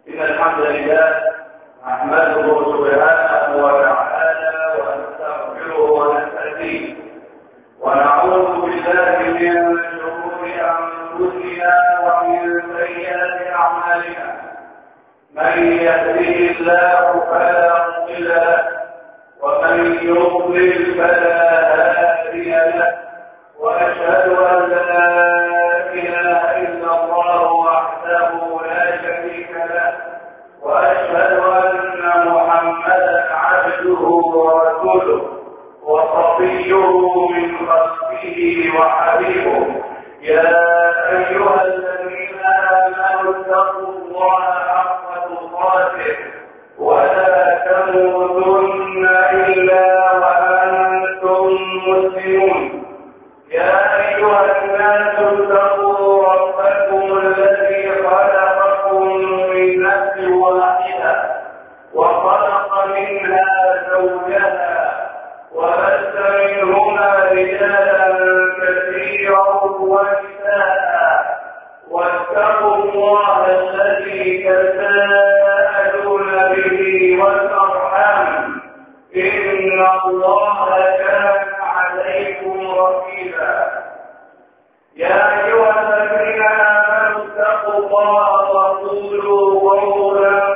إن الحمد لله نحمده سبحانه وتعالى ونستغفره ونستهديه ونعوذ بالله من شرور أنفسنا ومن سيئات أعمالنا. من يهده الله فلا مضل له ومن يضلل فلا هادي له، وأشهد أن لا إله إلا الله وحده لا شريك له، وأشهد أن محمدا عبده ورسوله وصفيه من خلقه وحبيبه. يا أيها الذين آمنوا اتقوا الله حق تقاته ولا تموتن إلا وأنتم مسلمون. يا أيها الناس اتقوا ربكم الذي خلقكم من نفس واحدة وخلق منها زوجها وبث منهما رجالا كثيرا ونساء، واتقوا الله الذي تساءلون به والأرحام إن الله كان عليكم رقيبا. يا أيها الذين آمنوا اتقوا الله وقولوا قولا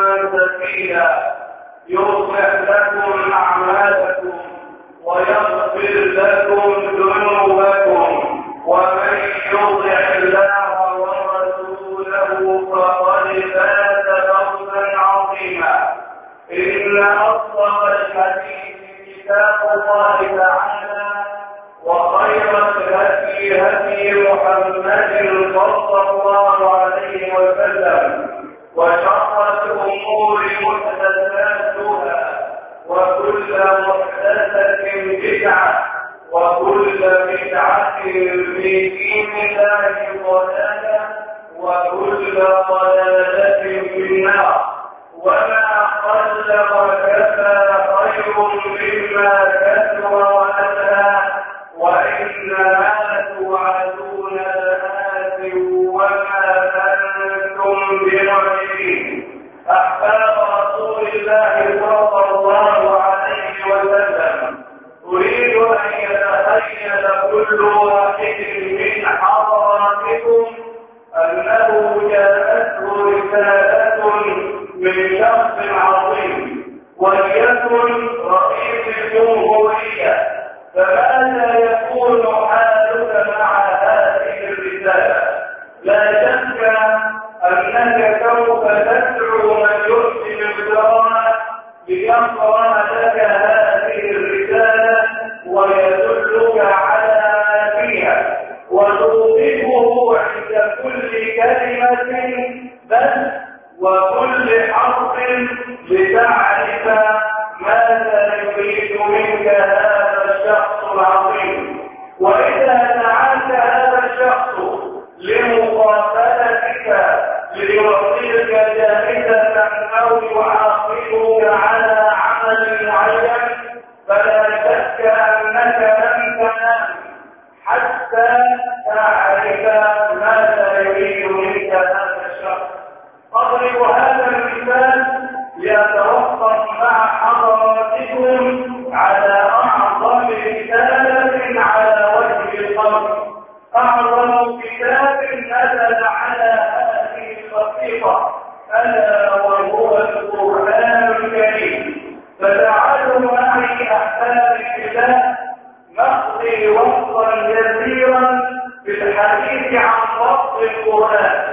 سديدا يصلح لكم أعمالكم ويغفر لكم ذنوبكم، ومن يطع الله ورسوله فقد فاز فوزا عظيما. إن أصدق الحديث كتاب الله تعالى، وخير الهدي هدي محمد صلى الله عليه وسلم، وشر الأمور محدثاتها، وكل محدثة بدعة، وكل بدعة في دين الله ضلالة، وكل ضلالة في النار. وما قل وكفى خير مما كثر وألهى، وإنما توعدون لآت وما أنتم بمعجزين. أحباب رسول الله صلى الله عليه وسلم، أريد أن يتخيل كل واحد من حضراتكم أنه جاءته رسالة من شخص عظيم وليكن رئيس الجمهورية، فماذا يكون حالك مع هذه الرسالة؟ لا شك أنك سوف تدعو من يحسن القراءة ليقرأ لك هذه الرسالة ويدلك على ما فيها، وتوصفه عند كل كلمة بل وكل حرف لتعرف ماذا يريد منك هذا الشخص العظيم. وإذا دعاك هذا الشخص لمقابلتك ليعطيك جائزة أو يعاقبك على عمل معين، فلا شك أنك لن تنام حتى تعرف ماذا يريد منك هذا الشخص. أضرب هذا المثال ليتوقف مع حضراتكم على أعظم رسالة على وجه الأرض، أعظم كتاب نزل على هذه الخطيئة، ألا وهو القرآن الكريم. فتعالوا معي أحباب الله نقضي وقتا يسيرا في الحديث عن ربط القرآن،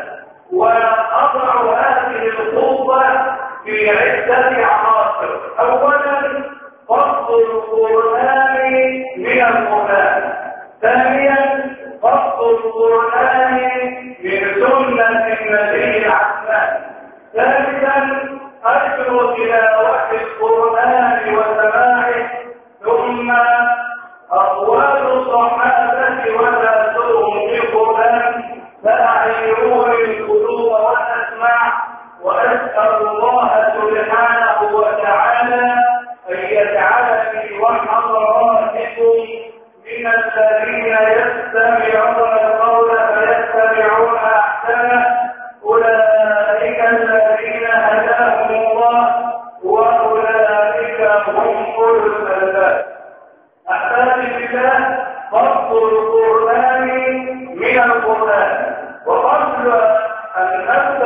وأضع هذه الخطوة في عدة عناصر. أولا، ربط القرآن من القرآن. ثانيا، ربط القرآن من سنة النبي العثمان. ثالثا، أجر تلاوة القرآن وسماعه. ثم أقوال الصحابة وتأثرهم بالقرآن. فأعيروني القلوب والأسماع، وأسأل الله سبحانه وتعالى أن يجعلني وحضراتكم من الذين يستمعون القول فيتبعون أحسنه. أولئك الذين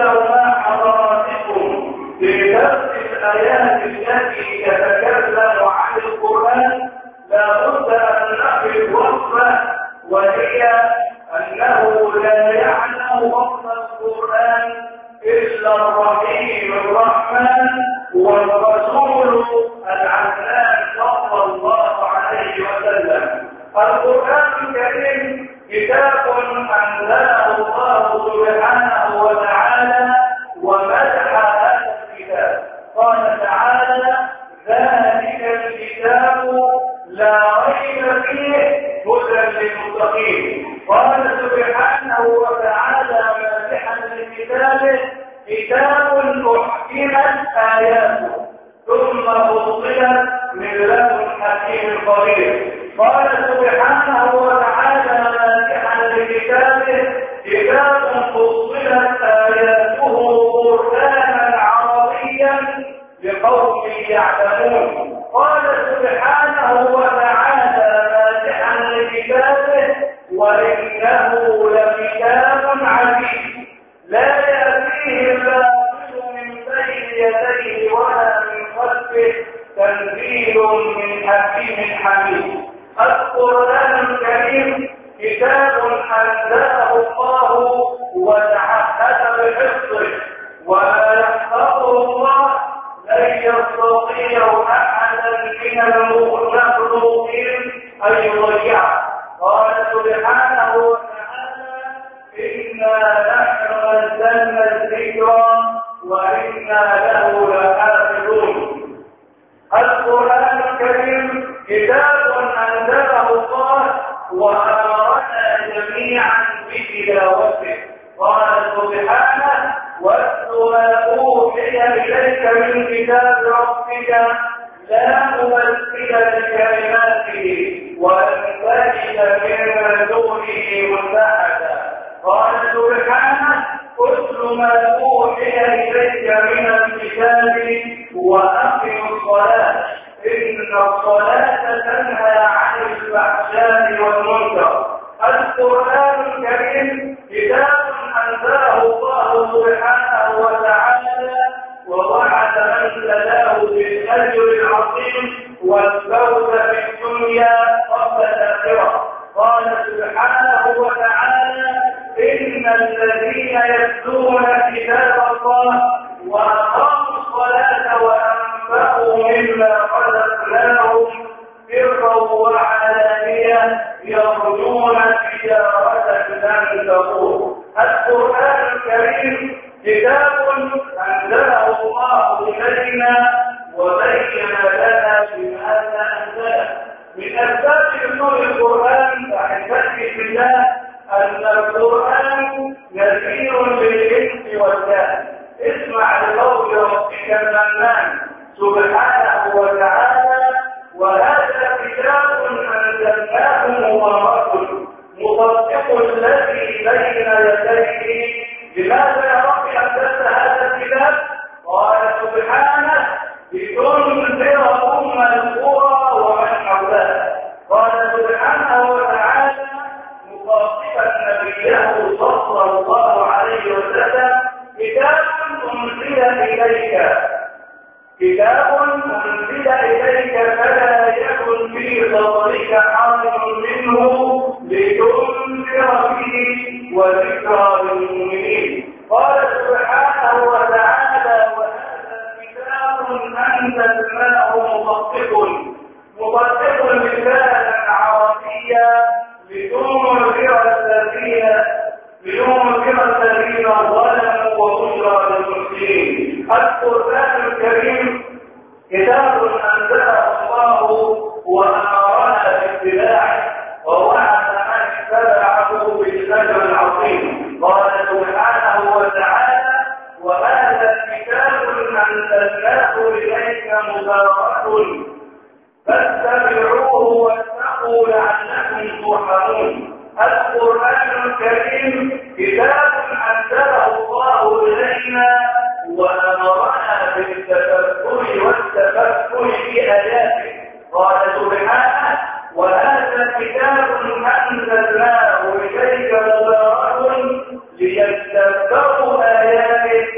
تنبهوا مع حضراتكم بدرس الآيات التي تتكلم عن القرآن لابد أن نقف وقفة، وهي أنه لا يعلم فضل القرآن إلا الرحيم الرحمن والرسول العدنان صلى الله عليه وسلم. القرآن الكريم كتاب أنزله الله سبحانه وتعالى ومدح هذا الكتاب. قال تعالى: ذلك الكتاب لا ريب فيه هدى للمتقين. قال سبحانه وتعالى مادحا لكتابه: كتاب أحكمت آياته ثم فصلت من لدن حكيم خبير. قال سبحانه وتعالى مادحا لكتابه: كتاب فصلت آياته قرآنا عربيا لقوم يعلمون. قال سبحانه وتعالى مادحا لكتابه: وإنه لكتاب عزيز لا يأتيه الباطل من بين يديه ولا من خلفه تنزيل من حكيم حميد. القرآن الكريم كتاب أنزله الله وتعهد بحفظه، وما يحفظه الله لن يستطيع أحدا من المخلوقين أن يضيعه. قال سبحانه وتعالى: إنا نحن نزلنا الذكر وإنا له لحافظون. القرآن الكريم كتاب أنزله الله وأمرنا جميعا بتلاوته. قال سبحانه: واتل ما أوحي إليك من كتاب ربك لا مبدل لكلماته ولن تجد من دونه ملتحدا. قال سبحانه: اتل ما أوحي إليك من الكتاب وأقم الصلاة إن الصلاة تنهى عن الفحشاء والمنكر. القرآن الكريم كتاب أنزله الله سبحانه وتعالى ووعد من تلاه بالأجر العظيم والفوز في الدنيا قبل الآخرة. قال سبحانه وتعالى: إن الذين يتلون كتاب الله وأقاموا الصلاة وأنفقوا مما رزقناهم سرا وعلانية يرجون تجارة لن تبور. القرآن الكريم كتاب أنزله الله إلينا وبين لنا بماذا أنزله. من أسباب نزول القرآن وحفظه بالله أن القرآن نذير للإنس والجان. اسمع لقول ربك المنان سبحانه وتعالى: وهذا كتاب أنزلناه مبارك مصدق الذي بين يديه. لماذا يا رب أنزلت هذا الكتاب؟ قال سبحانه: لتنذر أم القرى ومن حولها. قال سبحانه وتعالى مخاطبا نبيه صلى الله عليه وسلم: كتاب أنزل إليك فلا يكن في صدرك حرج منه لتنذر به وذكرى للمؤمنين. قال سبحانه وتعالى: وهذا كتاب أنزلناه مصدق لسانا عربيا لينذر الذين ظلموا وبشرى للمحسنين. القرآن الكريم كتاب أنزله الله وأمرنا باتباعه ووعد من اتبعه بالأجر العظيم. قال سبحانه وتعالى: وهذا كتاب أنزلناه إليك مبارك فاتبعوه واتقوا لعلكم ترحمون. القرآن الكريم كتاب أنزله الله إلينا وأمرنا بالتفكر والتفكر في آياته. قال سبحانه: وهذا كتاب أنزلناه إليك مبارك ليتدبروا آياته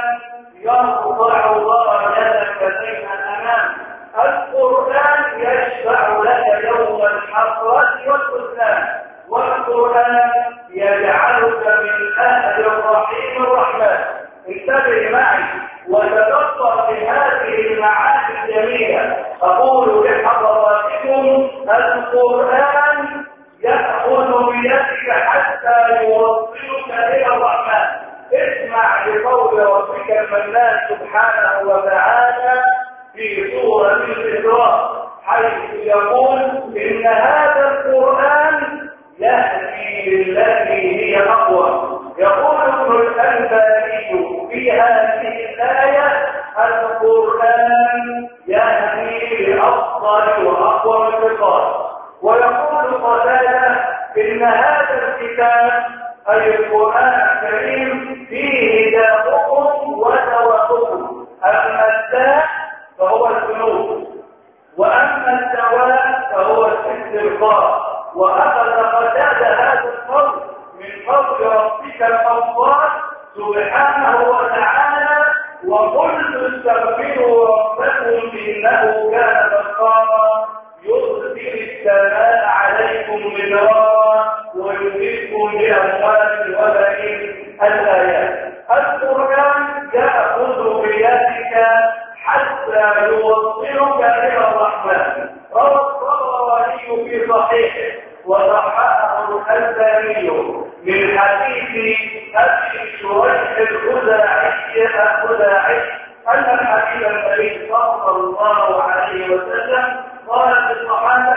يرفع درجتك بين الأنام. القرآن يشفع لك يوم الحسرة والخذلان. والقرآن يجعلك من أهل الرحيم الرحمن. انتبه معي وتدبر بهذه المعاني الجميلة. أقول لحضراتكم القرآن يأخذ بيدك حتى يوصلك إلى الرحمن. اسمع لقول ربك المنان سبحانه وتعالى في سورة الإسراء حيث يقول إن هذا القرآن يهدي للتي هي أقوى. يقول ابن الأنباري في هذه الآية القرآن يهدي لأفضل وأقوى الخصال. ويقول قتادة إن هذا الكتاب أي القرآن الكريم فيه داؤكم ودواؤكم. أما الداء فهو الذنوب، وأما الدواء فهو الاستغفار. وأخذ قتادة هذا القول من قول ربك الغفار سبحانه وتعالى وقل استغفروا ربكم إنه كان غفارا يرسل السماء عليكم مدرارا ويمدكم بأموال وبنين. الآيات. القرآن يأخذ بيدك حتى يوصلك إلى الرحمن. روى الطبراني في صحيحه وصححه الألباني من حديث أبي شريح الخزاعي أن الحبيب النبي صلى الله عليه وسلم قال للصحابة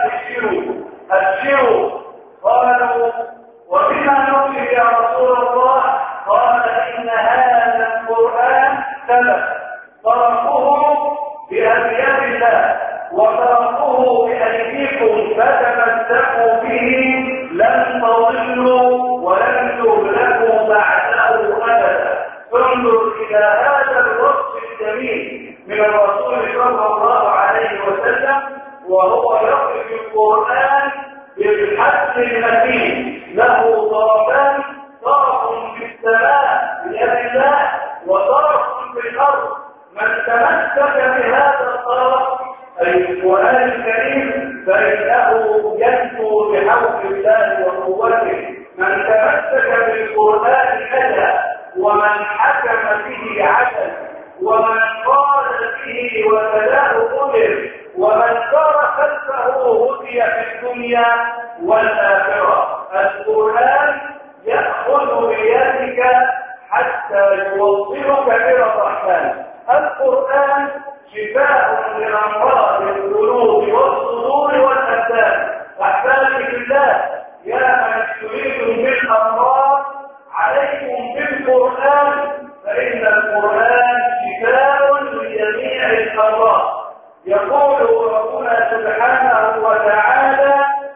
أبشروا. قالوا وبما نؤمن يا رسول الله؟ قال إن هذا القرآن ثبت تركوه بأبيات الله وتركوه بأيديكم فتمسكوا به لن تضلوا ولن تهلكوا بعده أبدا. انظر إلى هذا الوصف الجميل من الرسول صلى الله عليه وسلم وهو يصف القرآن بالحد المتين له طرفان، طرف في السماء بيد الله وطرف في الأرض. من تمسك بهذا الطرف أي القرآن الكريم فإنه ينجو بحول الله وقوته. من تمسك بالقرآن نجا، ومن حكم به عدل، ومن قال به وتلاه قدر، ومن سار خلفه هدي في الدنيا والآخرة. القرآن يأخذ بيدك حتى يوصلك إلى الرحمن. القرآن شفاء لأمراض القلوب والصدور والأبدان. أحبابي بالله يا من تريدون بالأمراض عليكم بالقرآن فإن القرآن شفاء لجميع الأمراض. يقول ربنا سبحانه وتعالى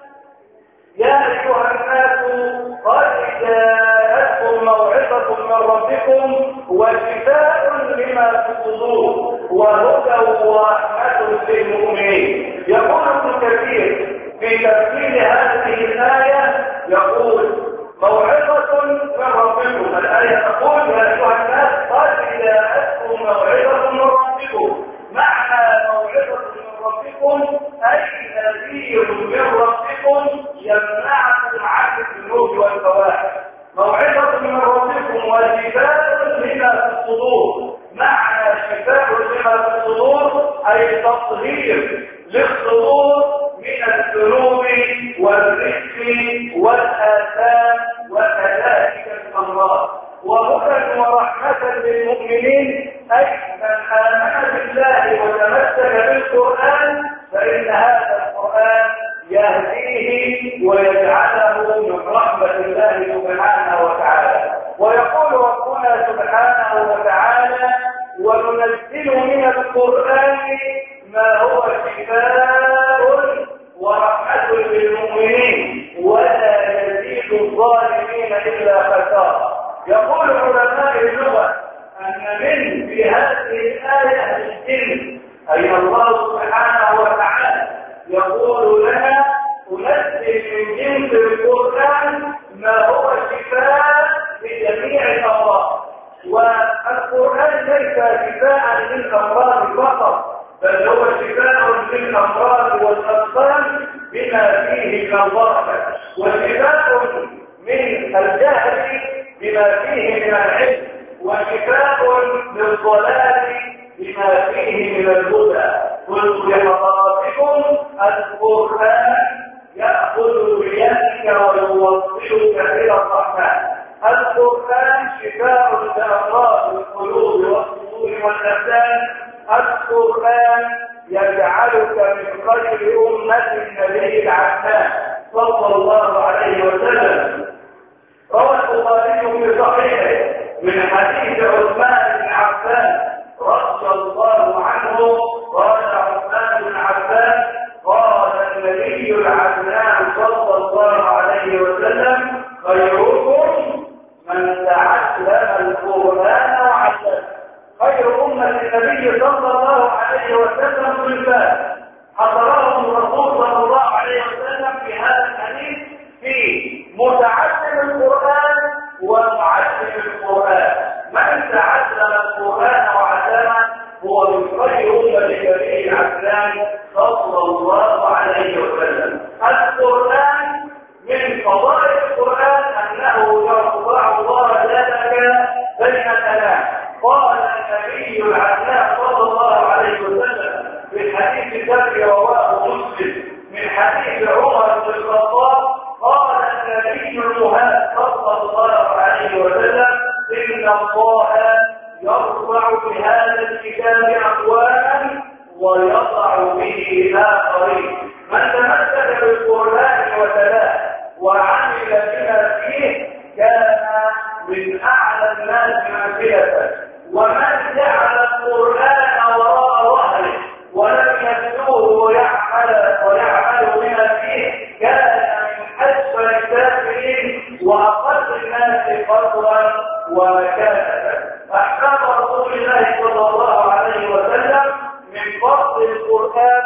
يا أيها الناس قد جاءتكم موعظة من ربكم وشفاء لما في الصدور وهدى ورحمة للمؤمنين. يقول ابن كثير في تفسير هذه الآية يقول موعظة من ربكم. الآية تقول يا أيها الناس قد جاءتكم موعظة من ربكم. معنى موعظة من ربكم أي نذير من ربكم يمنعكم عن الذنوب والفواحش. موعظة من ربكم وشفاء لما في الصدور. معنى شفاء لما في الصدور أي تطهير للصدور من الذنوب والرزق والآثام وكذلك الأمراض. وهدى ورحمة للمؤمنين أي من آمن بالله وتمسك بالقرآن فإن هذا القرآن يهديه ويجعله من رحمة الله سبحانه وتعالى. ويقول ربنا سبحانه وتعالى وننزل من القرآن ما هو شفاء ورحمة للمؤمنين ولا يزيد الظالمين إلا خسارة. يقول علماء اللغة أن من في هذه الآية الجن أي الله سبحانه وتعالى يقول لنا أنزل من جنس للأمراض فقط، بل هو شفاء للأمراض والأسقام بما فيه من البركة، وشفاء من الجهل بما فيه من العلم، وشفاء للضلال بما فيه من الهدى. قلت لحضراتكم القرآن يأخذ بيدك ويوصلك إلى الرحمن. القرآن شفاء لأمراض القلوب والصدور والأبدان. القرآن يجعلك من خير أمة النبي العدنان صلى الله عليه وسلم. روى البخاري في صحيحه من حديث عثمان بن عفان رضي الله عنه قال عثمان بن عفان قال النبي العدنان صلى الله عليه وسلم خيركم من تعلم القرآن وعلمه. خير أمة النبي صلى الله عليه وسلم صنفان حضرهم الرسول صلى الله عليه وسلم في هذا الحديث في متعلم القرآن ومعلم القرآن. من تعلم القرآن وعلمه هو من خير أمة النبي العدنان صلى الله عليه وسلم. القرآن من فضائل القرآن أنه يرفع الله لك بين الأنام. قال النبي العدنان صلى الله عليه وسلم في الحديث الذي رواه مسلم من حديث عمر بن الخطاب قال النبي المهاب صلى الله عليه وسلم إن الله يرفع بهذا الكتاب أقواما ويضع به آخرين. من تمسك بالقرآن وتلاه وعمل بما فيه كان من أعلى الناس منزلة، ومن جعل القرآن وراء ظهره ولم يتلوه ويعمل بما فيه كان من أسفل الكافرين وأقل الناس قدرا ومكانة. أحكام رسول الله صلى الله عليه وسلم من فضل القرآن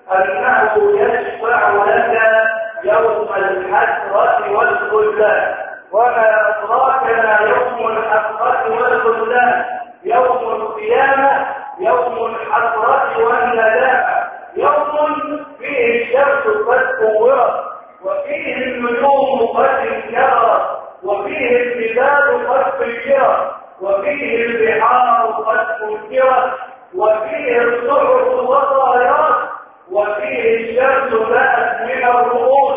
أنه يشفع لك يوم الحسرة والخذلان. وما أدراك ما يوم الحسرة والخذلان؟ يوم القيامة، يوم الحسرة والندامة، يوم فيه الشمس قد كورت وفيه النجوم قد انكرت وفيه الجبال قد فجرت وفيه البحار قد فجرت وفيه الصحف وطائرات وفيه الشمس بات من الرؤوس،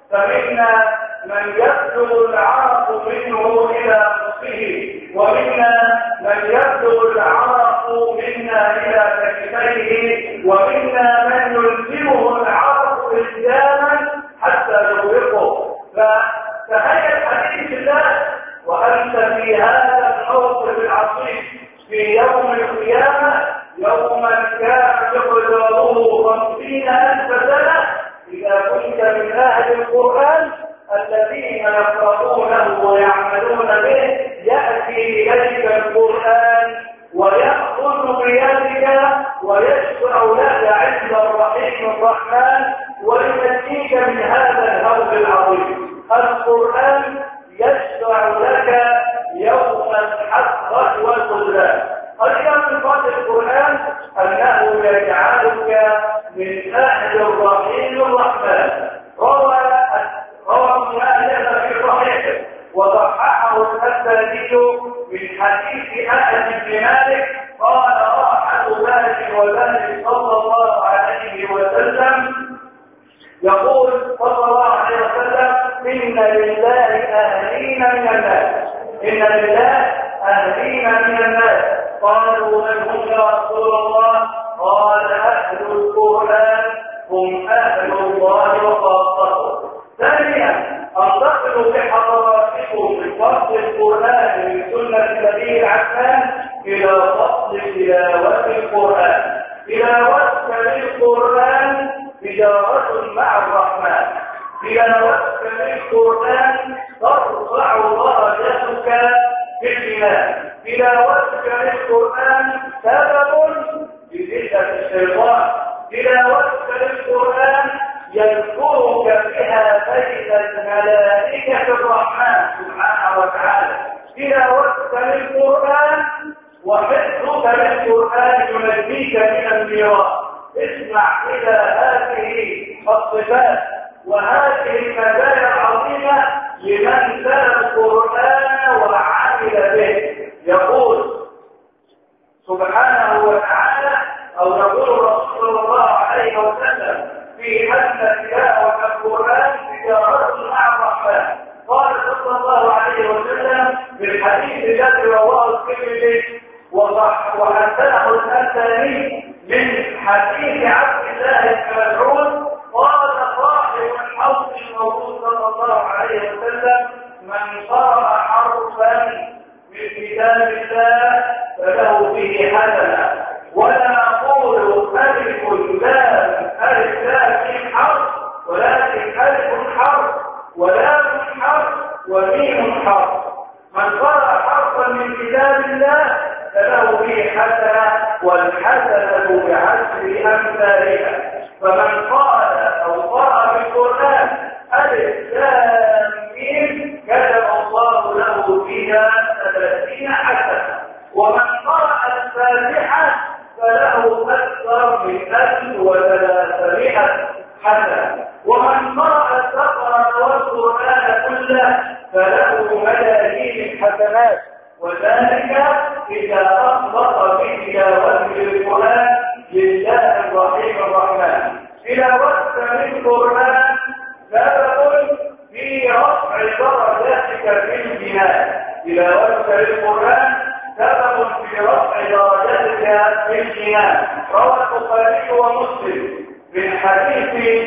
فمنا من يبلغ العرق منه إلى نصفه ومنا من يبلغ العرق منا إلى كتفيه ومنا من يلزمه العرق إلزاما حتى يغرقه. فتهيأ حديث الله وأنت في هذا الموقف العصيب في يوم القيامة، يوما كان مقداره 50,000 سنة، إذا كنت من أهل القرآن الذين يقرؤونه ويعملون به يأتي إليك القرآن ويأخذ بيدك ويشفع لك عند الرحيم الرحمن وينجيك من هذا الهول العظيم. القرآن يشفع لك يوم الحسرة والخذلان. أيضا من فضل القرآن أنه يجعلك من أهل الرحيم الرحمن. روى مؤلف في صحيحه وصححه الألباني من حديث أنس بن مالك قال راحة مالك ومالك صلى الله عليه وسلم يقول صلى الله عليه وسلم إن لله أهلين من الناس، إن لله أهلين من الناس. قالوا من هم يا رسول الله؟ قال أهل القرآن هم أهل الله وخاصته. ثانيا أنتقل بحضراتكم من فصل القرآن من سنة النبي العدنان إلى فصل تلاوة القرآن. تلاوتك للقرآن تجارة مع الرحمن. تلاوتك للقرآن ترفع درجتك في الإيمان. تلاوتك للقرآن سبب لذلة الشيطان. تلاوتك للقرآن يذكرك بها بين الملائكة الرحمن سبحانه وتعالى. تلاوتك للقرآن وحفظك تلوك للقرآن ينجيك من النيران. اسمع إلى هذه الصفات وهذه المزايا العظيمة لمن تلا القرآن وعمل به. يقول سبحانه وتعالى أو يقول الرسول صلى الله عليه وسلم في أن تلاوة القرآن تجارة مع الرحمن. قال صلى الله عليه وسلم في الحديث الذي رواه الترمذي وحسنه الألباني من حديث عبد الله بن مسعود قال صاحب الحوض الموجود صلى الله عليه وسلم من قرأ حرفا من كتاب الله فله به حسنة. ولا أقول ألف لام ألف لام حرف ولكن ألف حرف ولام حرف وميم حرف. من قرأ حرفا من كتاب الله فله به حسنة والحسنة بعشر أمثالها. فمن قال أو قرأ بالقرآن ألف لام ميم كتب الله له فيها 30 حسنة. ومن قرأ الفاتحة فله أكثر من 1300 حسنة. ومن قرأ البقرة والقرآن كله فله ملايين الحسنات. وذلك إذا أخلص بتلاوته القرآن لله الرحيم الرحمن. تلاوتك للقرآن سبب في رفع درجاتك في الجنان. تلاوتك للقرآن سبب في رفع درجاتك في الجنان. روى البخاري ومسلم من حديث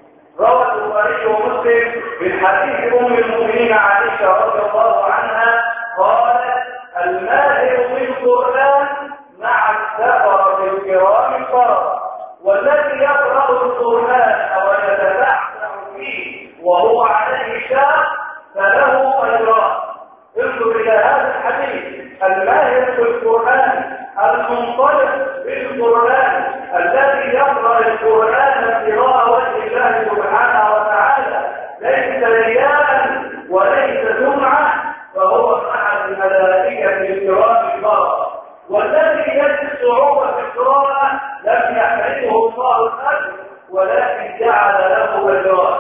أم المؤمنين عائشة رضي الله عنها قالت الماهر بالقرآن مع السفرة الكرام البررة. والذي يقرأ القرآن أو يتبعثر فيه وهو عليه شاق فله أجران. انظر إلى هذا الحديث. الماهر بالقرآن المنطلق بالقرآن الذي يقرأ القرآن ابتغاء وجه الله سبحانه وتعالى ليس رياء وليس سمعة فهو مع الملائكة الكرام البررة. والذي يجد صعوبة في القراءة لم يحرمه الله الأجر ولكن جعل له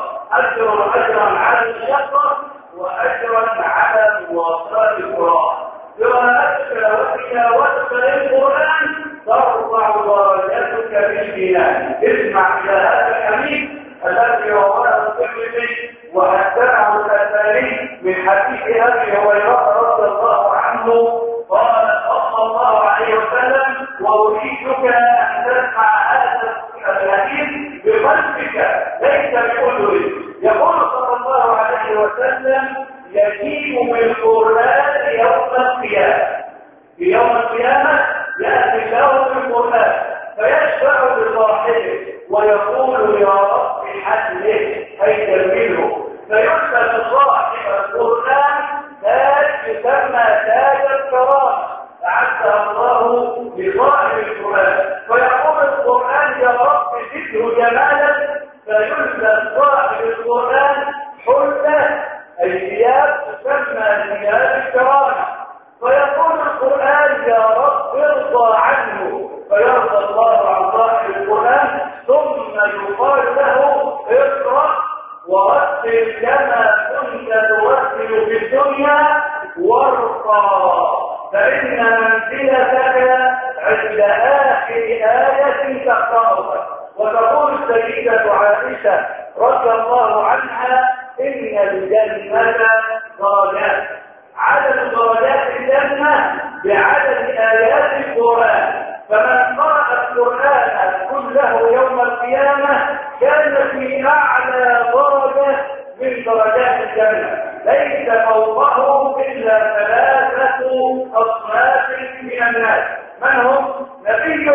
أجرا على الشقة وأجرا على مواصلة القراءة. قراءتك وتلاوتك للقرآن ترفع درجاتك بالجنان. اسمع إلى هذا الحديث الذي رواه الترمذي وحسنه الألباني من حديث أبي هريرة رضي الله عنه قال صلى الله عليه وسلم وأريدك أن تسمع هذا الحديث بقلبك ليس بأذنك. يقول صلى الله عليه وسلم يجيء بالقرآن يوم القيامة. في يوم القيامة يأتي له بالقرآن فيشفع بصاحبه ويقول يا رب حله أي تلميذه. فيسأل صاحب القرآن تاج يسمى تاج الكرامة أعدها الله لصاحب القرآن. فيقول القرآن يا رب زده جمالا فيسأل صاحب القرآن حلة أي ثياب تسمى ثياب الكرامة. فيقول القرآن يا رب ارضى عنه فيرضى الله عن صاحب القرآن ثم يقال له اقرأ ورتل كما كنت ترتل في الدنيا وارقى فإن منزلتك عند آخر آية تقرأها. وتقول السيدة عائشة رضي الله عنها إن الجنة درجات. عدد درجات الجنة بعدد آيات القرآن. فمن قرأ القرآن كله يوم القيامة كان في أعلى درجة من درجات الجنة ليس فوقه إلا 3 أصناف من الناس. من هم؟ نبي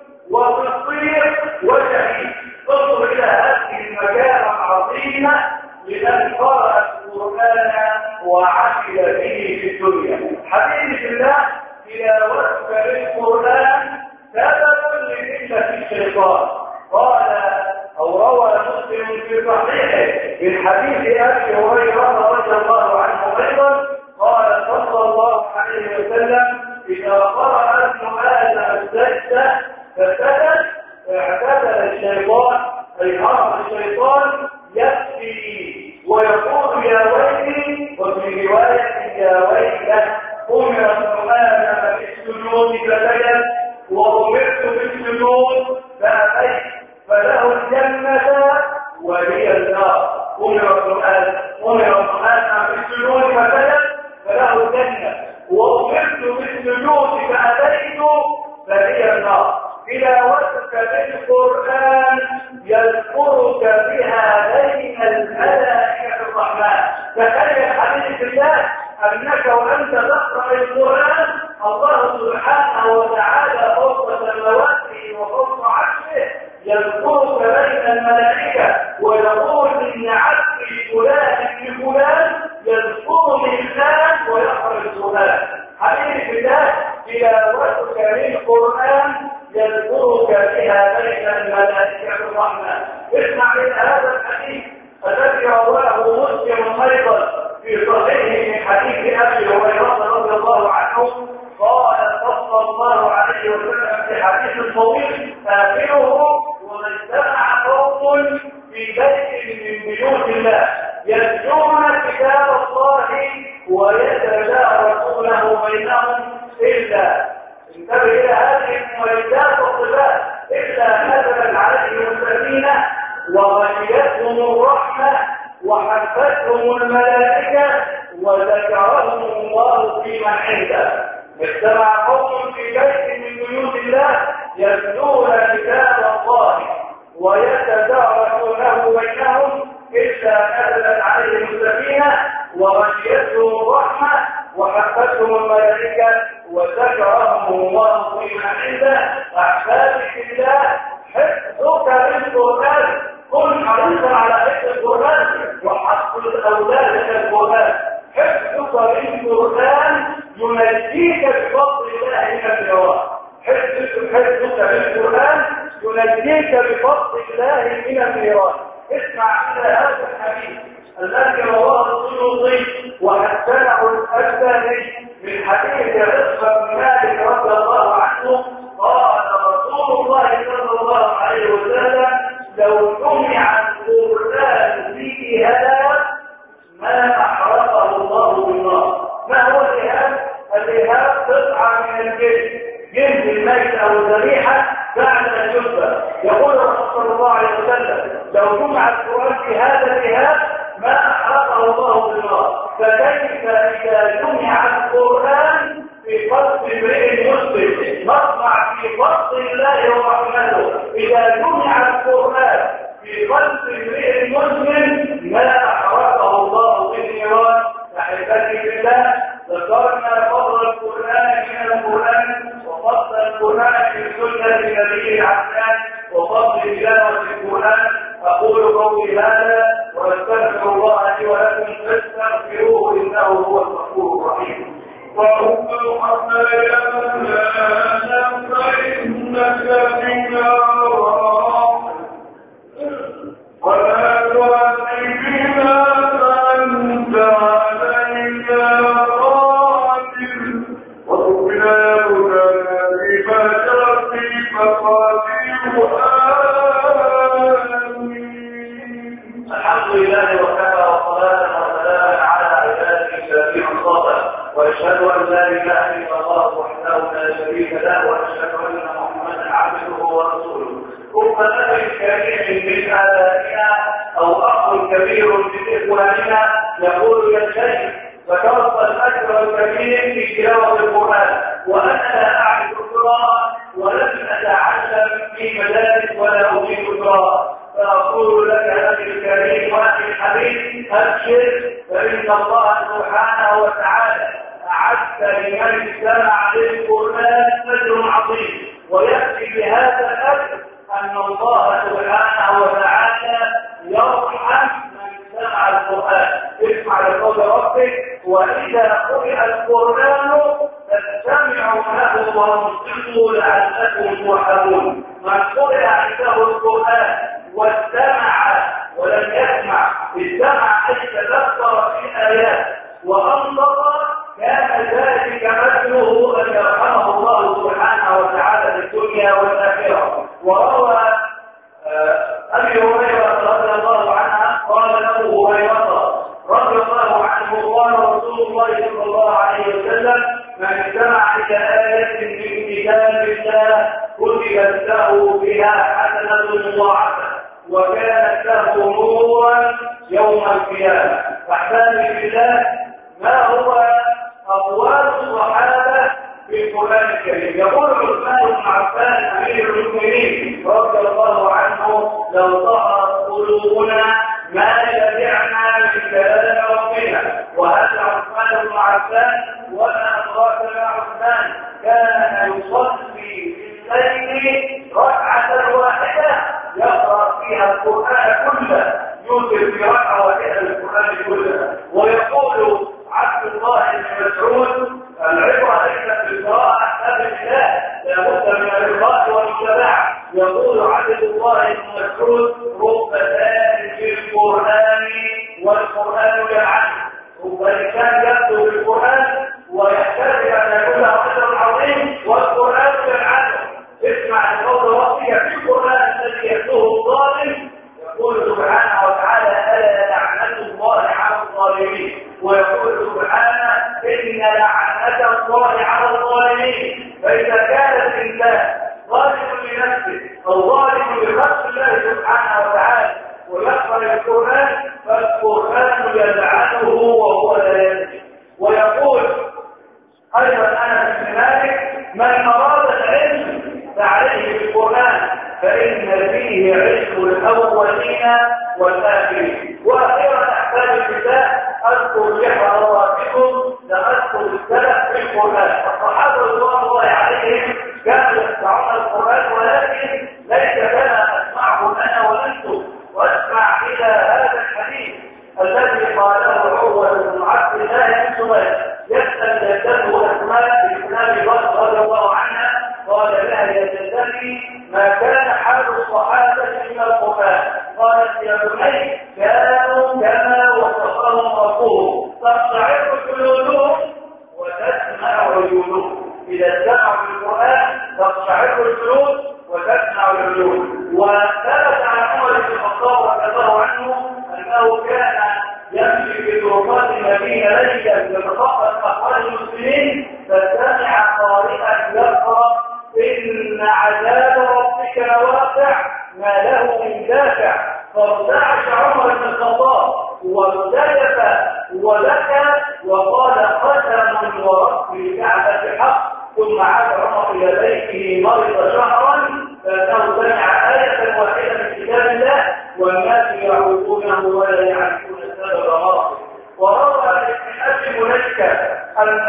وصديق وشهيد. انظر إلى هذه المكانة العظيمة لمن قرأ القرآن وعمل به في الدنيا. حبيبي الله تلاوتك للقرآن سبب لذلة الشيطان. قال أو روى مسلم في صحيحه من حديث أبي هريرة رضي الله عنه أيضا قال صلى الله عليه وسلم إذا قرأ ابن آدم فالسكت اعتدل الشيطان أي هرب الشيطان يبكي ويقول يا ويلي، وفي رواية يا ويله أمر ابن آدم بالسجود فسجد وأمرت بالسجود فأبيت فله الجنة ولي النار. أمر ابن آدم بالسجود فسجد فله الجنة وأمرت بالسجود فأبيت فلي النار. تلاوتك بالقرآن يذكرك بها بين الملائكة الرحمن. تخيل حديث الله أنك وأنت تقرأ القرآن الله سبحانه وتعالى فوق سماواته وفوق عرشه يذكرك بين الملائكة ويقول إن عبدي فلان ابن فلان يذكرني الآن ويخرج السؤال. حديث الله تلاوتك للقرآن يذكرك بها بين الملائكة الرحمن. اسمع إلى هذا الحديث الذي رواه مسلم أيضا في صحيحه من حديث أبي هريرة رضي الله عنه قال صلى الله عليه وسلم في حديث طويل آخره ومن سمع قوم في بيت من بيوت الله يتلون كتاب الله ويتدارسونه بينهم إلا انتبه إلى هذه المميزات والصفات إلا نزلت عليهم السكينة وغشيتهم الرحمة وحفتهم الملائكة وذكرهم الله في من عنده. اجتمع قوم في بيت من بيوت الله يتلون كتاب الله ويتدارسونه بينهم إلا نزلت عليهم السكينة وغشيتهم الرحمة وحفتهم الملائكة وذكرهم الله في من عنده. أحبابي في الله حفظك للقرآن كن حريصا على حفظ القرآن وحفظ الأولاد للقرآن. حفظك للقرآن ينجيك بفضل الله من النيران. حفظك للقرآن ينجيك بفضل الله من النيران. اسمع إلى هذا الحديث الذي رواه السيوطي وحسنه الألباني من حديث عقبة بن مالك رضي الله عنه قال رسول الله صلى الله عليه وسلم لو جمع القرآن في إهاب ما أحرقه الله بالنار. ما هو الإهاب؟ الإهاب قطعة من الجلد، جلد الميت أو الذبيحة بعد أن يذبح. يقول الرسول صلى الله عليه وسلم لو جمع القرآن في هذا الإهاب ما أحرقه الله بالنار. فكيف إذا جمع القرآن في قلب امرئ مسلم؟ نطمع في فضل الله ورحمته. إذا جمع القرآن في قلب امرئ مسلم ما أحرقه الله بالنيران. أحبتي بالله ذكرنا فضل القرآن من القرآن وفضل القرآن من سنة نبيه العدنان وفضل تلاوة القرآن. أقول قولي هذا واستغفر الله لي ولكم فاستغفروه إنه هو الغفور الرحيم. وهم حسيانا فإنك بنا ولا تؤذبنا فأنت علينا قادر وقنا يبنى بفترتي فقاتل الحمد لله وكفى وصلاة وسلاما على عباده الذين اصطفى واشهد ان لا اله الا الله وحده لا شريك له واشهد ان محمدا عبده ورسوله. رب نبي كريم من ابائنا او اخ كبير من اخواننا يقول يا شيخ ذكرت الاجر الكبير في تلاوه القران وانا لا اعرف القراءه ولم اتعلم في مدارس ولا اجيد القراءه. فأقول لك أخي الكريم وأخي الحبيب أبشر فإن الله سبحانه وتعالى أعد لمن استمع للقرآن أجر عظيم. ويأتي بهذا الأجر أن الله سبحانه وتعالى يرحم من سمع القرآن. اسمع لقول ربك وإذا قرئ القرآن فاستمعوا له وانصتوا لعلكم ترحمون. من قرئ عنده القرآن واستمع ولم يسمع استمع أي تذكر في الآيات وأنظر كان ذلك مثله أن يرحمه الله سبحانه وتعالى في الدنيا والآخرة. وروى أبي هريرة رضي الله عنه قال له هريرة رضي الله عنه قال رسول الله صلى الله عليه وسلم: من استمع إلى آية من كتاب الله كتبت له بها حسنة مضاعفة وكانت له نورا يوم القيامة. أحبابي بالله، ما هو أقوال الصحابة في القرآن الكريم؟ يقول عثمان بن عفان أمير المؤمنين رضي الله عنه: لو ظهرت قلوبنا ما شبعنا من كلام ربنا. وهذا عثمان بن عفان وما أدراك ما عثمان كان يصلي في الليل ركعة واحدة يقرأ فيها القرآن كله، يوتر في ركعة واحدة القرآن كله. ويقول عبد الله بن مسعود: العبرة ليست بالقراءة بل بالله، لابد من الرضاء والمتابعة. يقول عبد الله بن مسعود: رب ذلك في القرآن والقرآن يلعنه. رب إنسان يكتب القرآن ويحتاج أن يكون رجلا عظيم والقرآن يلعنه. اسمع لقول ربك في القرآن الذي يتلوه الظالم. يقول سبحانه وتعالى: ألا لعنة الله على الظالمين. ويقول سبحانه: إن لعنة الله على الظالمين. فإذا كان الإنسان ظالم لنفسه أو ظالم لخلق الله سبحانه وتعالى ويقرأ القرآن فالقرآن يلعنه وهو لا يدري. ويقول أيضا أنس بن مالك: من أراد العلم فعليه بالقرآن فإن فيه علم الأولين والآخرين. وأخيرا أحبابي بالله، أذكر لحضراتكم سأذكر السلف في القرآن. الصحابة رضوان الله عليهم كانوا يسمعون القرآن، ولكن ليس كما أسمعه أنا وأنتم. وأسمع إلى هذا الحديث الذي قاله عروة بن عبد الله بن زبير يسأل جدته أسماء بن أبي بكر رضي الله عنها، قال لها: يا جدتي ما كان حال الصحابة من القرآن؟ قالت: يا بني كانوا كما وصفهم ربهم تقشعر جلودهم وتسمع عيونهم. إذا سمعوا القرآن تقشعر الجلود وتسمع العيون. وثبت عن عمر بن الخطاب رضي الله عنه أنه كان يمشي في طرقات المدينة ليلا يتخطى أحوال المسلمين فسمع قارئا يقرأ: إن عذاب ربك لواقع ما له من دافع. فارتعش عمر بن الخطاب وارتجف وبكى وقال: قسم ورب الكعبة حق. ثم عاد عمر إلى بيته مرض شهرا فإنه سمع آية واحدة من كتاب الله والناس يعودونه ولا يعرفون سبب مرضه. وروى ابن أبي مليكة أن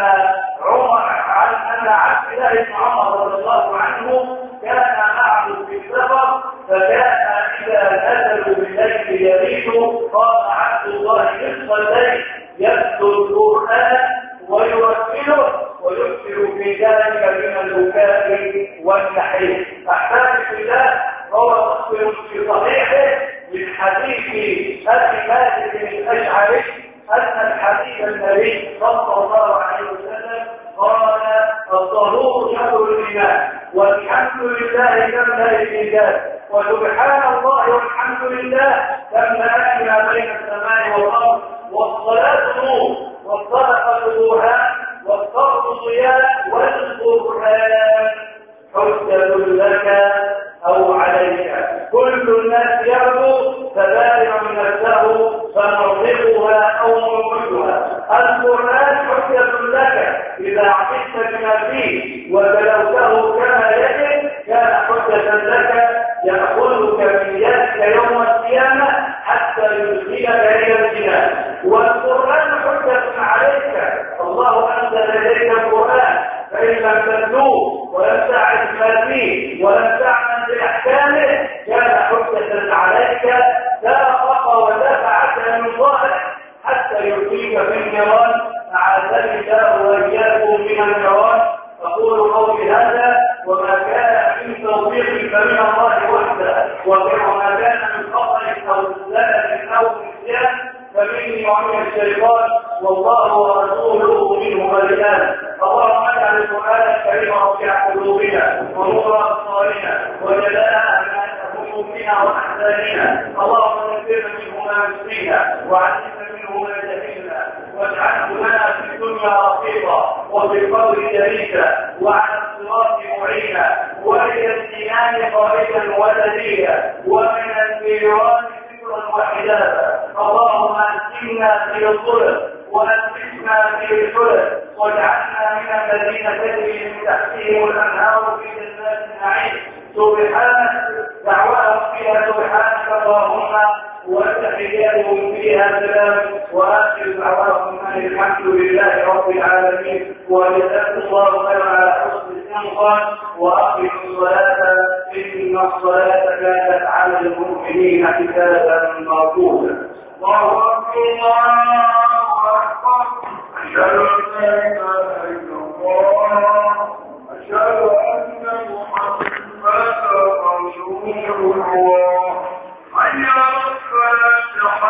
عبد الله بن عمر رضي الله عنه كان معه في السفر، فكان إذا نزلوا بالليل يبيتوا قام عبد الله نصف الليل يتلو القرآن ويرتله ويكثر في ذلك من البكاء والنحيب. أحبابي بالله، روى مسلم في صحيحه من حديث أبي مالك الأشعري أن الحبيب النبي صلى الله عليه وسلم قال: الطهور شطر الإيمان والحمد لله تملأ الميزان وسبحان الله والحمد لله تملأ ما بين السماء والأرض. والصلاة نور والصدقة برهان والصوم ضياء والقرآن حجة لك أو عليك. كل الناس يرجو فبارع نفسه فنرضها أو نرضها. القرآن حجة لك إذا عقدت بما فيه وتلوته كما يجب كان حجة لك يأخذك من يدك يوم القيامة حتى يدخلك إلى الجنان. والقرآن حجة عليك. الله أنزل إليك القرآن فإن لم تتلوه ولم تعرف ما فيه ولم تعمل بأحكامه كان حجة عليك ساقك ودفعك من ظهرك حتى يلقيك في النيران. أعاذني الله وإياكم من النيران. أقول قولي هذا وما كان من توفيق فمن الله وحده وما كان من خطأ أو زلل أو نسيان فمني ومن الشيطان والله ورسوله منه بريئان. اللهم اجعل القرآن الكريم ربيع قلوبنا ونور أبصارنا وجلاء همومنا واحزاننا، اللهم ذكرنا منه ما نسينا وعلمنا منه ما جهلنا، واجعله لنا في الدنيا رفيقا وفي القبر شريكا وعلى الصراط معينا والى الجنان خارجا ودليلا ومن النيران ذكرا وحجابا. اللهم اسكننا في الظلم وألبسنا في الحلم واجعلنا من الذين تجري من تحتهم الأنهار في جنات النعيم. سبحانك دعواهم فيها سبحانك اللهم وتحياتهم فيها سلام وآخر دعواهم أن الحمد لله رب العالمين وجزاكم الله خيرا على حسن الإنصات وأقيموا الصلاة إن الصلاة كانت على المؤمنين كتابا موقوتا. الله أكبر. أشهد أن لا إله إلا الله.